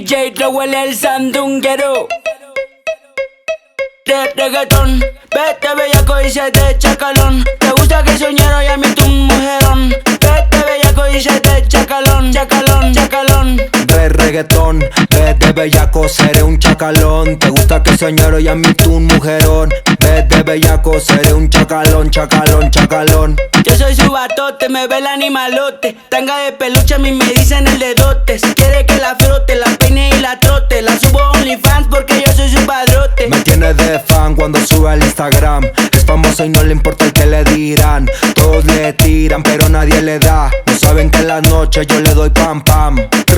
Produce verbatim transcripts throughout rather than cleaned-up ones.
D J Rowell el sandunguero. De reggaetón, vete bellaco y se te chacalón. Te gusta que soñero y a mí tu mujerón. Vete bellaco y se te chacalón, chacalón, chacalón. Re reggaetón, vete bellaco, seré un chacalón. Te gusta que soñero y a mí tu mujerón. Vete bellaco, seré un chacalón, chacalón, chacalón. Yo soy su batote, me ve el animalote. Tanga de peluche, a mí me dicen el dedote. Si quiere que la frote, la peine y la trote. La subo a OnlyFans porque yo soy su padrote. Me tiene de fan cuando sube al Instagram. Es famoso y no le importa el que le dirán. Todos le tiran pero nadie le da. No saben que en las noches yo le doy pam pam.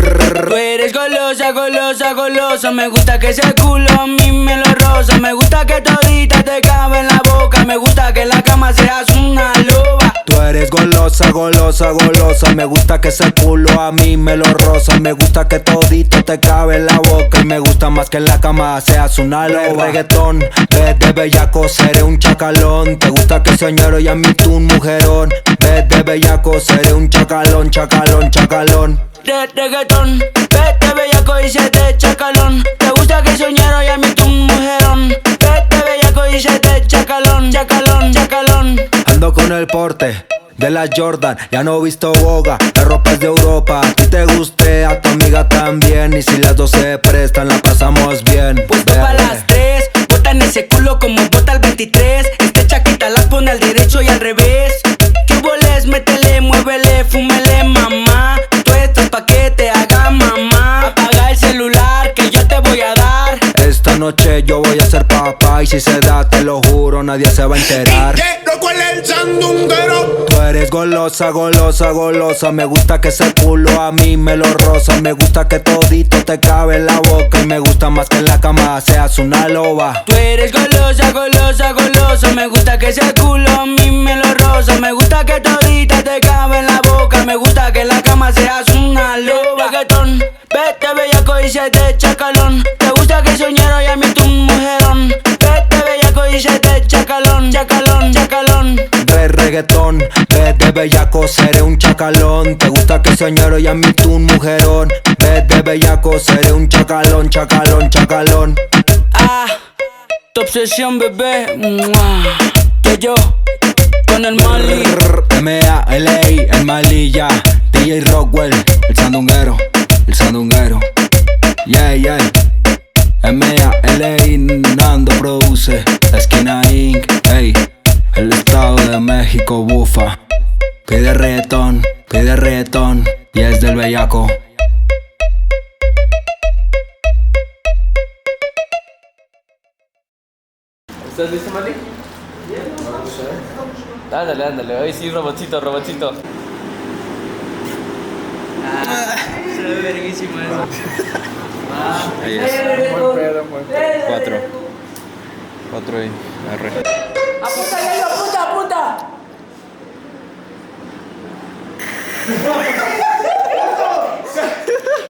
Tú eres golosa, golosa, golosa. Me gusta que ese culo a mí me lo rosa. Me gusta que todita te cabe en la boca. Me gusta que en la cama seas una loba. Tú eres golosa, golosa, golosa. Me gusta que ese culo a mí me lo rosa. Me gusta que todito te cabe en la boca. Y me gusta más que en la cama seas una loba. Reggaetón, vete bellaco, seré un chacalón. Te gusta que soñero y a mí tu mujerón. Vete bellaco, seré un chacalón, chacalón, chacalón. De reggaetón, vete bellaco y se te chacalón. Te gusta que soñero y a mí tu mujerón. Vete bellaco y se te chacalón, chacalón, chacalón. Ando con el porte de la Jordan, ya no he visto boga. La ropa es de Europa, a ti te guste, a tu amiga también. Y si las dos se prestan, la pasamos bien. Puesto pa' las tres, botan ese culo como bota el veintitrés. Esta chaqueta las pone al derecho y al revés. ¿Qué boles? Métele, muévele, fúmele, mamá. Tú estás pa' que te haga mamá. Apaga el celular que yo te voy a dar. Esta noche yo voy a ser papá. Y si se da, te lo juro, nadie se va a enterar. D J Rowell el sandunguero. Tú eres golosa, golosa, golosa. Me gusta que ese culo a mí me lo rosa. Me gusta que todito te cabe en la boca. Y me gusta más que en la cama seas una loba. Tú eres golosa, golosa, golosa. Me gusta que ese culo a mí me lo rosa. Me gusta que todita te cabe en la boca. Me gusta que en la cama seas una loba. Reggaetón, vete bellaco y se te chacalón. Te gusta que soñero y a mí tu mujerón. Vete bellaco y se te chacalón, chacalón, chacalón. Re reggaetón, vete bellaco, seré un chacalón. Te gusta que soñero y a mí tu mujerón. Vete bellaco, seré un chacalón, chacalón, chacalón. Ah, tu obsesión, bebé. Mua. Que yo, con el Mali. M A L I, el Malilla. D J Rowell, el sandunguero, el sandunguero. Yeah, yeah. M A L I, Nando produce. La esquina inc, ey. El estado de México bufa. Pide reggaetón, pide reggaetón. Y es del bellaco. ¿Estás listo, Mali? Ándale, ándale, hoy sí, robotcito, robotcito. Ah, se ve verguísima eso. Ahí es. Cuatro. Cuatro y R. ¡Apunta, ya, apunta, apunta!